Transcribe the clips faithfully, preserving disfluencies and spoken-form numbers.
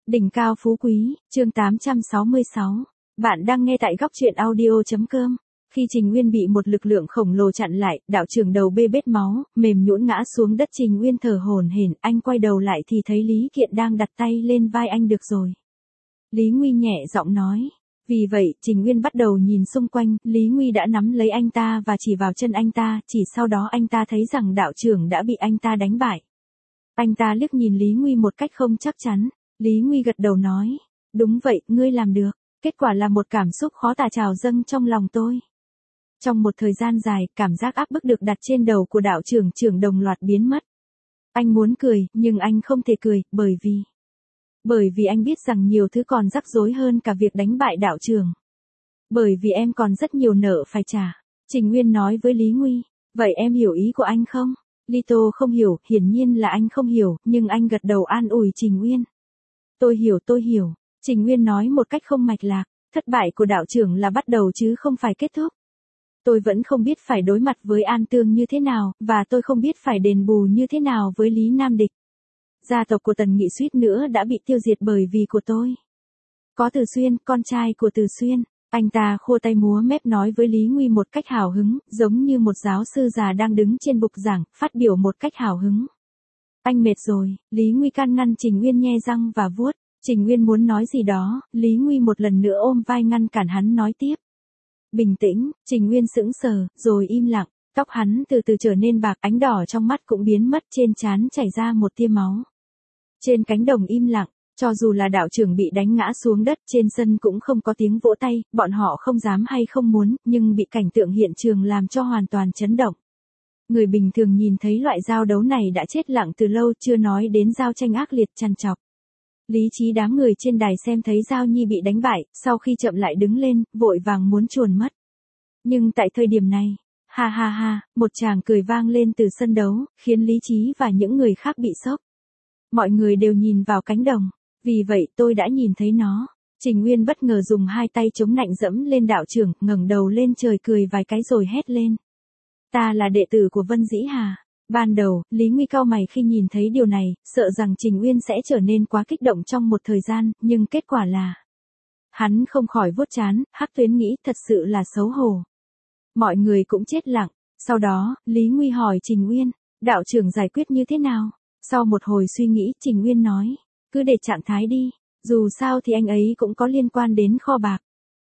Đỉnh cao phú quý, chương tám trăm sáu mươi sáu. Bạn đang nghe tại góc truyện audio.com. Khi Trình Nguyên bị một lực lượng khổng lồ chặn lại, đạo trưởng đầu bê bết máu, mềm nhũn ngã xuống đất. Trình Nguyên thở hổn hển, anh quay đầu lại thì thấy Lý Kiện đang đặt tay lên vai anh. Được rồi. Lý Nguy nhẹ giọng nói. Vì vậy, Trình Nguyên bắt đầu nhìn xung quanh, Lý Nguy đã nắm lấy anh ta và chỉ vào chân anh ta, chỉ sau đó anh ta thấy rằng đạo trưởng đã bị anh ta đánh bại. Anh ta liếc nhìn Lý Nguy một cách không chắc chắn. Lý Nguy gật đầu nói, đúng vậy, ngươi làm được. Kết quả là một cảm xúc khó tả trào dâng trong lòng tôi. Trong một thời gian dài, cảm giác áp bức được đặt trên đầu của đạo trưởng trưởng đồng loạt biến mất. Anh muốn cười, nhưng anh không thể cười, bởi vì... Bởi vì anh biết rằng nhiều thứ còn rắc rối hơn cả việc đánh bại đạo trưởng. Bởi vì em còn rất nhiều nợ phải trả. Trình Nguyên nói với Lý Nguy, vậy em hiểu ý của anh không? Lito không hiểu, hiển nhiên là anh không hiểu, nhưng anh gật đầu an ủi Trình Nguyên. Tôi hiểu tôi hiểu, Trình Nguyên nói một cách không mạch lạc, thất bại của đạo trưởng là bắt đầu chứ không phải kết thúc. Tôi vẫn không biết phải đối mặt với An Tương như thế nào, và tôi không biết phải đền bù như thế nào với Lý Nam Địch. Gia tộc của Tần Nghị suýt nữa đã bị tiêu diệt bởi vì của tôi. Có Từ Xuyên, con trai của Từ Xuyên, anh ta khua tay múa mép nói với Lý Nguy một cách hào hứng, giống như một giáo sư già đang đứng trên bục giảng, phát biểu một cách hào hứng. Anh mệt rồi, Lý Nguy can ngăn Trình Nguyên nhe răng và vuốt. Trình Nguyên muốn nói gì đó, Lý Nguy một lần nữa ôm vai ngăn cản hắn nói tiếp. Bình tĩnh, Trình Nguyên sững sờ, rồi im lặng, tóc hắn từ từ trở nên bạc, ánh đỏ trong mắt cũng biến mất, trên trán chảy ra một tia máu. Trên cánh đồng im lặng, cho dù là đạo trưởng bị đánh ngã xuống đất, trên sân cũng không có tiếng vỗ tay, bọn họ không dám hay không muốn, nhưng bị cảnh tượng hiện trường làm cho hoàn toàn chấn động. Người bình thường nhìn thấy loại giao đấu này đã chết lặng từ lâu, chưa nói đến giao tranh ác liệt trằn trọc. Lý trí đám người trên đài xem thấy Giao Nhi bị đánh bại, sau khi chậm lại đứng lên, vội vàng muốn chuồn mất. Nhưng tại thời điểm này, ha ha ha, một tràng cười vang lên từ sân đấu, khiến Lý Trí và những người khác bị sốc. Mọi người đều nhìn vào cánh đồng, vì vậy tôi đã nhìn thấy nó. Trình Nguyên bất ngờ dùng hai tay chống nạnh dẫm lên đạo trưởng, ngẩng đầu lên trời cười vài cái rồi hét lên. Ta là đệ tử của Vân Dĩ Hà. Ban đầu, Lý Nguy cau mày khi nhìn thấy điều này, sợ rằng Trình Nguyên sẽ trở nên quá kích động trong một thời gian, nhưng kết quả là... Hắn không khỏi vuốt trán, Hắc Tuyến nghĩ thật sự là xấu hổ. Mọi người cũng chết lặng, sau đó, Lý Nguy hỏi Trình Nguyên, đạo trưởng giải quyết như thế nào? Sau một hồi suy nghĩ, Trình Nguyên nói, cứ để trạng thái đi, dù sao thì anh ấy cũng có liên quan đến kho bạc.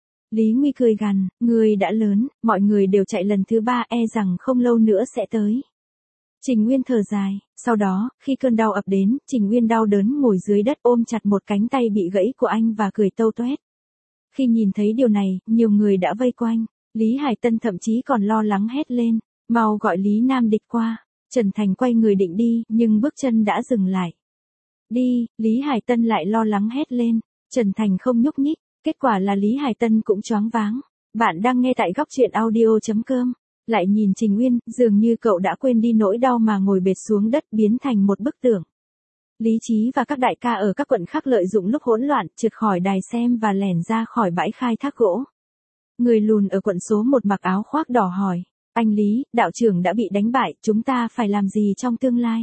Lý Nguy cười gằn, người đã lớn, mọi người đều chạy lần thứ ba, e rằng không lâu nữa sẽ tới. Trình Nguyên thở dài, sau đó, khi cơn đau ập đến, Trình Nguyên đau đớn ngồi dưới đất ôm chặt một cánh tay bị gãy của anh và cười tâu toét. Khi nhìn thấy điều này, nhiều người đã vây quanh, Lý Hải Tân thậm chí còn lo lắng hét lên, mau gọi Lý Nam Địch qua. Trần Thành quay người định đi, nhưng bước chân đã dừng lại. Đi, Lý Hải Tân lại lo lắng hét lên, Trần Thành không nhúc nhích, kết quả là Lý Hải Tân cũng choáng váng. Bạn đang nghe tại góc truyện audio.com. Lại nhìn Trình Nguyên, dường như cậu đã quên đi nỗi đau mà ngồi bệt xuống đất biến thành một bức tượng. Lý Trí và các đại ca ở các quận khác lợi dụng lúc hỗn loạn, trượt khỏi đài xem và lẻn ra khỏi bãi khai thác gỗ. Người lùn ở quận số một mặc áo khoác đỏ hỏi, anh Lý, đạo trưởng đã bị đánh bại, chúng ta phải làm gì trong tương lai?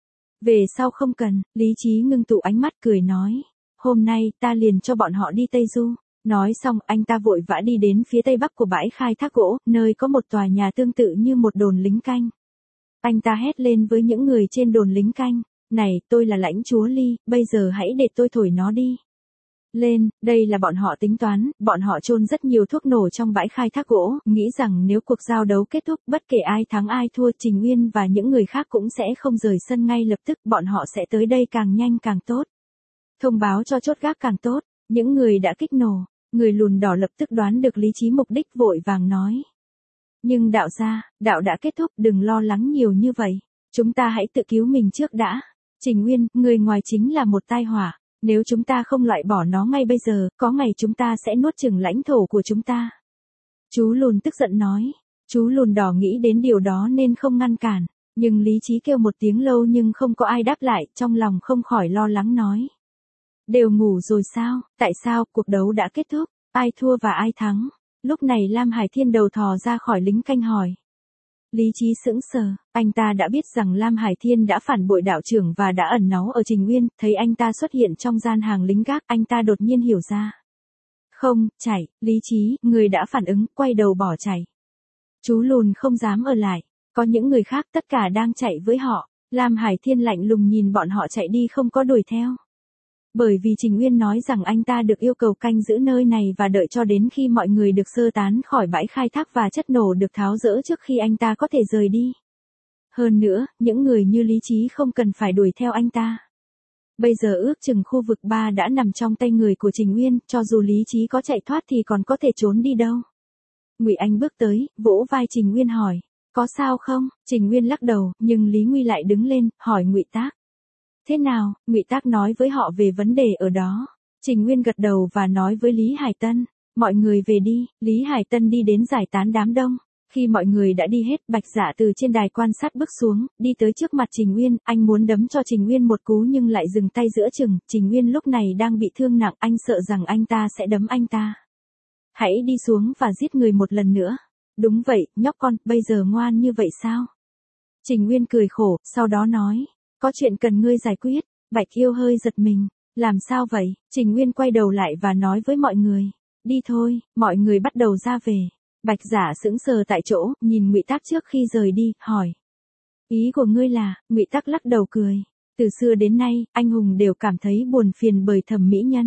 Về sau không cần, Lý Trí ngưng tụ ánh mắt cười nói, hôm nay ta liền cho bọn họ đi Tây Du. Nói xong, anh ta vội vã đi đến phía tây bắc của bãi khai thác gỗ, nơi có một tòa nhà tương tự như một đồn lính canh. Anh ta hét lên với những người trên đồn lính canh, này, tôi là lãnh chúa Ly, bây giờ hãy để tôi thổi nó đi. Lên, đây là bọn họ tính toán, bọn họ chôn rất nhiều thuốc nổ trong bãi khai thác gỗ, nghĩ rằng nếu cuộc giao đấu kết thúc, bất kể ai thắng ai thua, Trình Nguyên và những người khác cũng sẽ không rời sân ngay lập tức, bọn họ sẽ tới đây càng nhanh càng tốt. Thông báo cho chốt gác càng tốt, những người đã kích nổ. Người lùn đỏ lập tức đoán được Lý Trí mục đích, vội vàng nói. Nhưng đạo gia, đạo đã kết thúc, đừng lo lắng nhiều như vậy. Chúng ta hãy tự cứu mình trước đã. Trình Nguyên, người ngoài chính là một tai họa. Nếu chúng ta không loại bỏ nó ngay bây giờ, có ngày chúng ta sẽ nuốt chửng lãnh thổ của chúng ta. Chú lùn tức giận nói. Chú lùn đỏ nghĩ đến điều đó nên không ngăn cản. Nhưng Lý Trí kêu một tiếng lâu nhưng không có ai đáp lại, trong lòng không khỏi lo lắng nói. Đều ngủ rồi sao, tại sao, cuộc đấu đã kết thúc, ai thua và ai thắng? Lúc này Lam Hải Thiên đầu thò ra khỏi lính canh hỏi. Lý Chí sững sờ, anh ta đã biết rằng Lam Hải Thiên đã phản bội đạo trưởng và đã ẩn náu ở Trình Nguyên, thấy anh ta xuất hiện trong gian hàng lính gác, anh ta đột nhiên hiểu ra. Không, chạy, Lý Chí, người đã phản ứng, quay đầu bỏ chạy. Chú lùn không dám ở lại, có những người khác tất cả đang chạy với họ, Lam Hải Thiên lạnh lùng nhìn bọn họ chạy đi không có đuổi theo. Bởi vì Trình Nguyên nói rằng anh ta được yêu cầu canh giữ nơi này và đợi cho đến khi mọi người được sơ tán khỏi bãi khai thác và chất nổ được tháo dỡ trước khi anh ta có thể rời đi. Hơn nữa, những người như Lý Chí không cần phải đuổi theo anh ta. Bây giờ ước chừng khu vực ba đã nằm trong tay người của Trình Nguyên, cho dù Lý Chí có chạy thoát thì còn có thể trốn đi đâu. Ngụy Anh bước tới, vỗ vai Trình Nguyên hỏi, có sao không? Trình Nguyên lắc đầu, nhưng Lý Nguy lại đứng lên, hỏi Ngụy Tác. Thế nào? Ngụy Tác nói với họ về vấn đề ở đó. Trình Nguyên gật đầu và nói với Lý Hải Tân, mọi người về đi. Lý Hải Tân đi đến giải tán đám đông. Khi mọi người đã đi hết, Bạch Dạ từ trên đài quan sát bước xuống, đi tới trước mặt Trình Nguyên, anh muốn đấm cho Trình Nguyên một cú nhưng lại dừng tay giữa chừng, Trình Nguyên lúc này đang bị thương nặng, anh sợ rằng anh ta sẽ đấm anh ta. Hãy đi xuống và giết người một lần nữa. Đúng vậy, nhóc con, bây giờ ngoan như vậy sao? Trình Nguyên cười khổ, sau đó nói, có chuyện cần ngươi giải quyết. Bạch Yêu hơi giật mình, làm sao vậy? Trình Nguyên quay đầu lại và nói với mọi người, đi thôi, mọi người bắt đầu ra về. Bạch Giả sững sờ tại chỗ, nhìn Ngụy Tác trước khi rời đi, hỏi, ý của ngươi là? Ngụy Tác lắc đầu cười, từ xưa đến nay, anh hùng đều cảm thấy buồn phiền bởi thẩm mỹ nhân.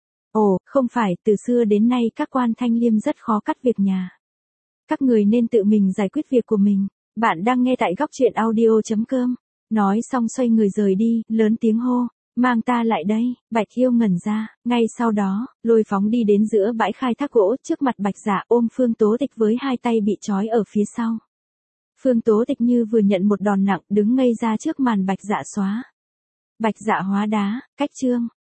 Ồ, không phải, từ xưa đến nay các quan thanh liêm rất khó cắt việc nhà. Các người nên tự mình giải quyết việc của mình. Bạn đang nghe tại góc truyện audio chấm com. Nói xong xoay người rời đi, lớn tiếng hô, mang ta lại đây. Bạch Yêu ngẩn ra, ngay sau đó, lôi phóng đi đến giữa bãi khai thác gỗ, trước mặt Bạch Giả ôm Phương Tố Tịch với hai tay bị trói ở phía sau. Phương Tố Tịch như vừa nhận một đòn nặng, đứng ngây ra trước màn Bạch Dạ xóa. Bạch Dạ hóa đá, cách chương.